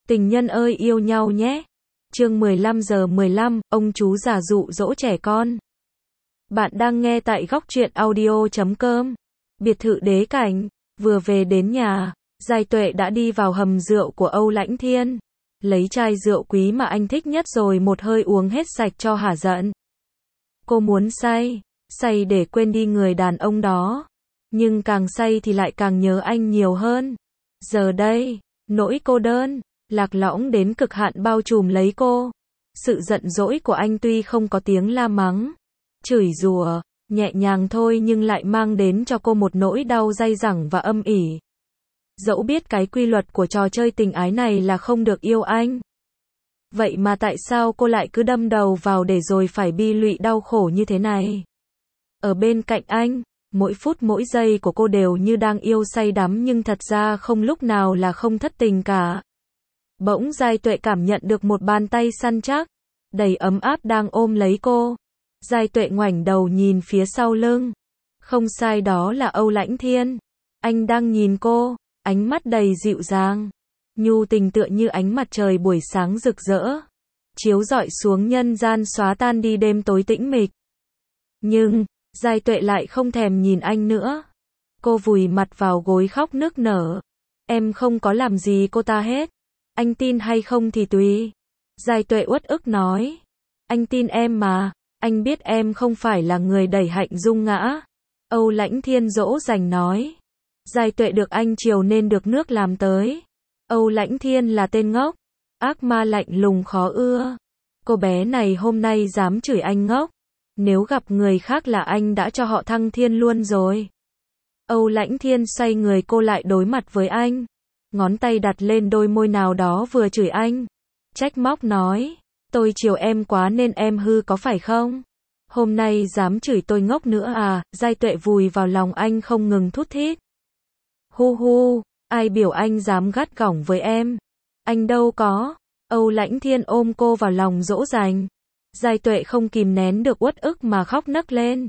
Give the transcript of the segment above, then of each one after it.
Tình nhân ơi yêu nhau nhé. Chương 15:15, ông chú già dụ dỗ trẻ con. Bạn đang nghe tại góc truyện audio.com. Biệt thự đế cảnh, vừa về đến nhà, Giai Tuệ đã đi vào hầm rượu của Âu Lãnh Thiên, lấy chai rượu quý mà anh thích nhất rồi một hơi uống hết sạch cho hả giận. Cô muốn say để quên đi người đàn ông đó, nhưng càng say thì lại càng nhớ anh nhiều hơn. Giờ đây, nỗi cô đơn, lạc lõng đến cực hạn bao trùm lấy cô. Sự giận dỗi của anh tuy không có tiếng la mắng, chửi rủa, nhẹ nhàng thôi nhưng lại mang đến cho cô một nỗi đau dai dẳng và âm ỉ. Dẫu biết cái quy luật của trò chơi tình ái này là không được yêu anh. Vậy mà tại sao cô lại cứ đâm đầu vào để rồi phải bi lụy đau khổ như thế này? Ở bên cạnh anh, mỗi phút mỗi giây của cô đều như đang yêu say đắm nhưng thật ra không lúc nào là không thất tình cả. Bỗng Giai Tuệ cảm nhận được một bàn tay săn chắc, đầy ấm áp đang ôm lấy cô. Giai Tuệ ngoảnh đầu nhìn phía sau lưng. Không sai, đó là Âu Lãnh Thiên. Anh đang nhìn cô, ánh mắt đầy dịu dàng, nhu tình tựa như ánh mặt trời buổi sáng rực rỡ, chiếu rọi xuống nhân gian xóa tan đi đêm tối tĩnh mịch. Nhưng, Giai Tuệ lại không thèm nhìn anh nữa. Cô vùi mặt vào gối khóc nức nở. Em không có làm gì cô ta hết. Anh tin hay không thì tùy. Giai Tuệ uất ức nói. Anh tin em mà, anh biết em không phải là người đẩy Hạnh Dung ngã. Âu Lãnh Thiên dỗ dành nói. Giai Tuệ được anh chiều nên được nước làm tới. Âu Lãnh Thiên là tên ngốc, ác ma lạnh lùng khó ưa. Cô bé này hôm nay dám chửi anh ngốc. Nếu gặp người khác là anh đã cho họ thăng thiên luôn rồi. Âu Lãnh Thiên xoay người cô lại đối mặt với anh. Ngón tay đặt lên đôi môi nào đó vừa chửi anh. Trách móc nói. Tôi chiều em quá nên em hư có phải không? Hôm nay dám chửi tôi ngốc nữa à? Giai Tuệ vùi vào lòng anh không ngừng thút thít. Hu hu, ai biểu anh dám gắt gỏng với em? Anh đâu có. Âu Lãnh Thiên ôm cô vào lòng dỗ dành. Giai Tuệ không kìm nén được uất ức mà khóc nấc lên.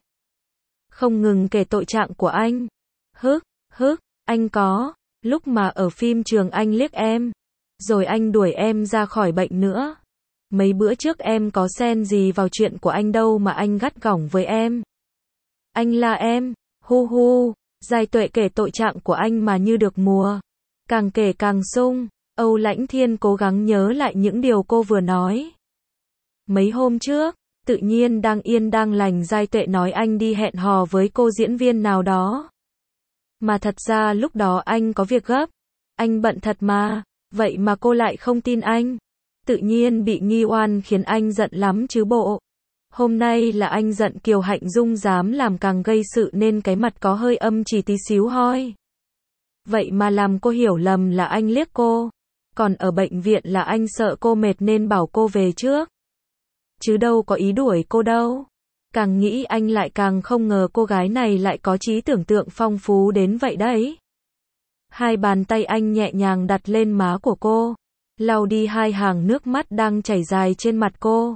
Không ngừng kể tội trạng của anh. Hức, anh có. Lúc mà ở phim trường anh liếc em. Rồi anh đuổi em ra khỏi bệnh nữa. Mấy bữa trước em có xen gì vào chuyện của anh đâu mà anh gắt gỏng với em. Anh là em. Hu hu. Giai Tuệ kể tội trạng của anh mà như được mùa. Càng kể càng sung. Âu Lãnh Thiên cố gắng nhớ lại những điều cô vừa nói. Mấy hôm trước, tự nhiên đang yên đang lành Giai Tuệ nói anh đi hẹn hò với cô diễn viên nào đó. Mà thật ra lúc đó anh có việc gấp. Anh bận thật mà. Vậy mà cô lại không tin anh. Tự nhiên bị nghi oan khiến anh giận lắm chứ bộ. Hôm nay là anh giận Kiều Hạnh Dung dám làm càng gây sự nên cái mặt có hơi âm chỉ tí xíu hoi. Vậy mà làm cô hiểu lầm là anh liếc cô. Còn ở bệnh viện là anh sợ cô mệt nên bảo cô về trước. Chứ đâu có ý đuổi cô đâu. Càng nghĩ anh lại càng không ngờ cô gái này lại có trí tưởng tượng phong phú đến vậy đấy. Hai bàn tay anh nhẹ nhàng đặt lên má của cô, lau đi hai hàng nước mắt đang chảy dài trên mặt cô.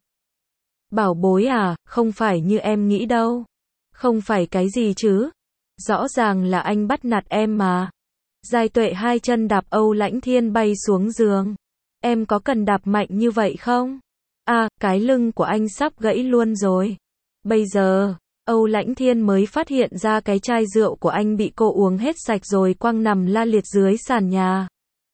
Bảo bối à, không phải như em nghĩ đâu. Không phải cái gì chứ. Rõ ràng là anh bắt nạt em mà. Giai Tuệ hai chân đạp Âu Lãnh Thiên bay xuống giường. Em có cần đạp mạnh như vậy không? À, cái lưng của anh sắp gãy luôn rồi. Bây giờ, Âu Lãnh Thiên mới phát hiện ra cái chai rượu của anh bị cô uống hết sạch rồi quăng nằm la liệt dưới sàn nhà.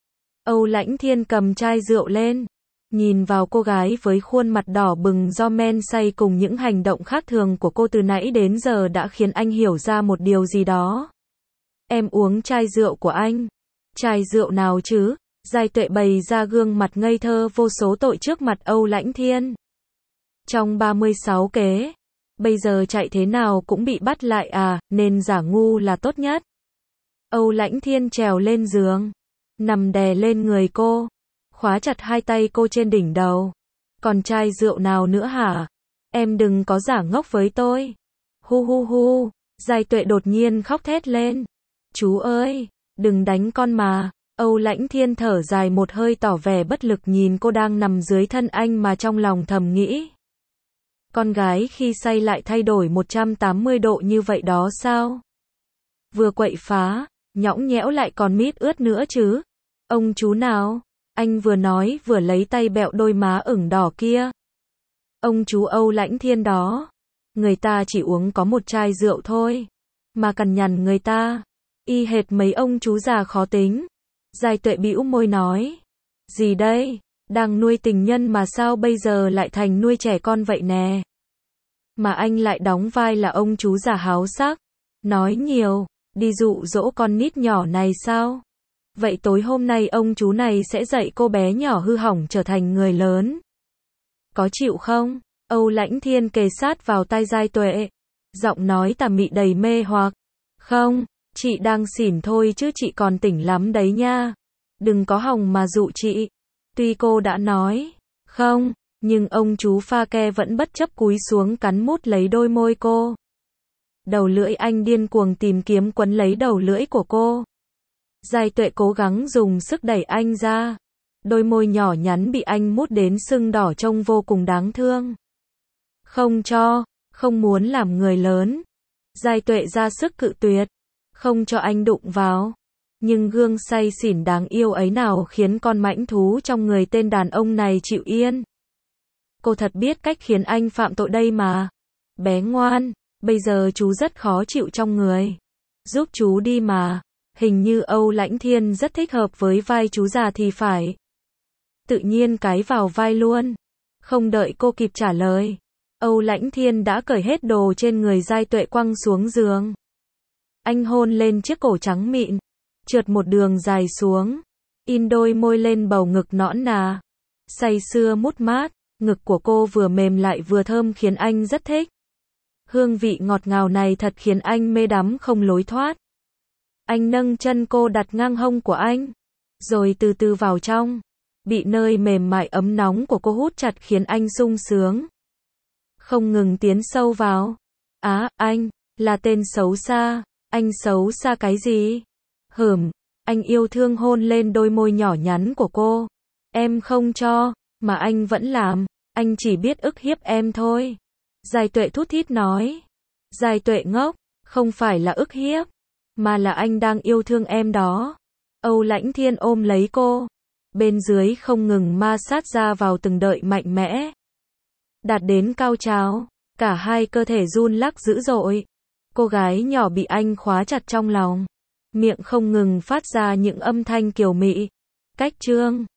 Âu Lãnh Thiên cầm chai rượu lên, nhìn vào cô gái với khuôn mặt đỏ bừng do men say cùng những hành động khác thường của cô từ nãy đến giờ đã khiến anh hiểu ra một điều gì đó. Em uống chai rượu của anh. Chai rượu nào chứ? Giai Tuệ bày ra gương mặt ngây thơ vô số tội trước mặt Âu Lãnh Thiên. Trong 36 kế, bây giờ chạy thế nào cũng bị bắt lại à, nên giả ngu là tốt nhất. Âu Lãnh Thiên trèo lên giường, nằm đè lên người cô, khóa chặt hai tay cô trên đỉnh đầu. Còn chai rượu nào nữa hả? Em đừng có giả ngốc với tôi. Hu hu hu, Giai Tuệ đột nhiên khóc thét lên. Chú ơi, đừng đánh con mà. Âu Lãnh Thiên thở dài một hơi tỏ vẻ bất lực nhìn cô đang nằm dưới thân anh mà trong lòng thầm nghĩ. Con gái khi say lại thay đổi 180 độ như vậy đó sao? Vừa quậy phá, nhõng nhẽo lại còn mít ướt nữa chứ. Ông chú nào? Anh vừa nói vừa lấy tay bẹo đôi má ửng đỏ kia. Ông chú Âu Lãnh Thiên đó. Người ta chỉ uống có một chai rượu thôi. Mà cằn nhằn người ta. Y hệt mấy ông chú già khó tính. Giai Tuệ bĩu môi nói. Gì đây? Đang nuôi tình nhân mà sao bây giờ lại thành nuôi trẻ con vậy nè? Mà anh lại đóng vai là ông chú già háo sắc. Nói nhiều. Đi dụ dỗ con nít nhỏ này sao? Vậy tối hôm nay ông chú này sẽ dạy cô bé nhỏ hư hỏng trở thành người lớn. Có chịu không? Âu Lãnh Thiên kề sát vào tai Giai Tuệ. Giọng nói tà mị đầy mê hoặc. Không, chị đang xỉn thôi chứ chị còn tỉnh lắm đấy nha. Đừng có hòng mà dụ chị. Tuy cô đã nói không, nhưng ông chú pha ke vẫn bất chấp cúi xuống cắn mút lấy đôi môi cô. Đầu lưỡi anh điên cuồng tìm kiếm quấn lấy đầu lưỡi của cô. Giai Tuệ cố gắng dùng sức đẩy anh ra. Đôi môi nhỏ nhắn bị anh mút đến sưng đỏ trông vô cùng đáng thương. Không cho, không muốn làm người lớn. Giai Tuệ ra sức cự tuyệt. Không cho anh đụng vào. Nhưng gương say xỉn đáng yêu ấy nào khiến con mãnh thú trong người tên đàn ông này chịu yên. Cô thật biết cách khiến anh phạm tội đây mà. Bé ngoan, bây giờ chú rất khó chịu trong người. Giúp chú đi mà. Hình như Âu Lãnh Thiên rất thích hợp với vai chú già thì phải. Tự nhiên cái vào vai luôn. Không đợi cô kịp trả lời. Âu Lãnh Thiên đã cởi hết đồ trên người Giai Tuệ quăng xuống giường. Anh hôn lên chiếc cổ trắng mịn. Trượt một đường dài xuống. In đôi môi lên bầu ngực nõn nà. Say sưa mút mát. Ngực của cô vừa mềm lại vừa thơm khiến anh rất thích. Hương vị ngọt ngào này thật khiến anh mê đắm không lối thoát. Anh nâng chân cô đặt ngang hông của anh. Rồi từ từ vào trong. Bị nơi mềm mại ấm nóng của cô hút chặt khiến anh sung sướng. Không ngừng tiến sâu vào. Anh, là tên xấu xa. Anh xấu xa cái gì? Anh yêu thương hôn lên đôi môi nhỏ nhắn của cô. Em không cho, mà anh vẫn làm. Anh chỉ biết ức hiếp em thôi. Giai Tuệ thút thít nói. Giai Tuệ ngốc, không phải là ức hiếp, mà là anh đang yêu thương em đó. Âu Lãnh Thiên ôm lấy cô. Bên dưới không ngừng ma sát ra vào từng đợi mạnh mẽ. Đạt đến cao trào, cả hai cơ thể run lắc dữ dội. Cô gái nhỏ bị anh khóa chặt trong lòng. Miệng không ngừng phát ra những âm thanh kiều mị. Cách chương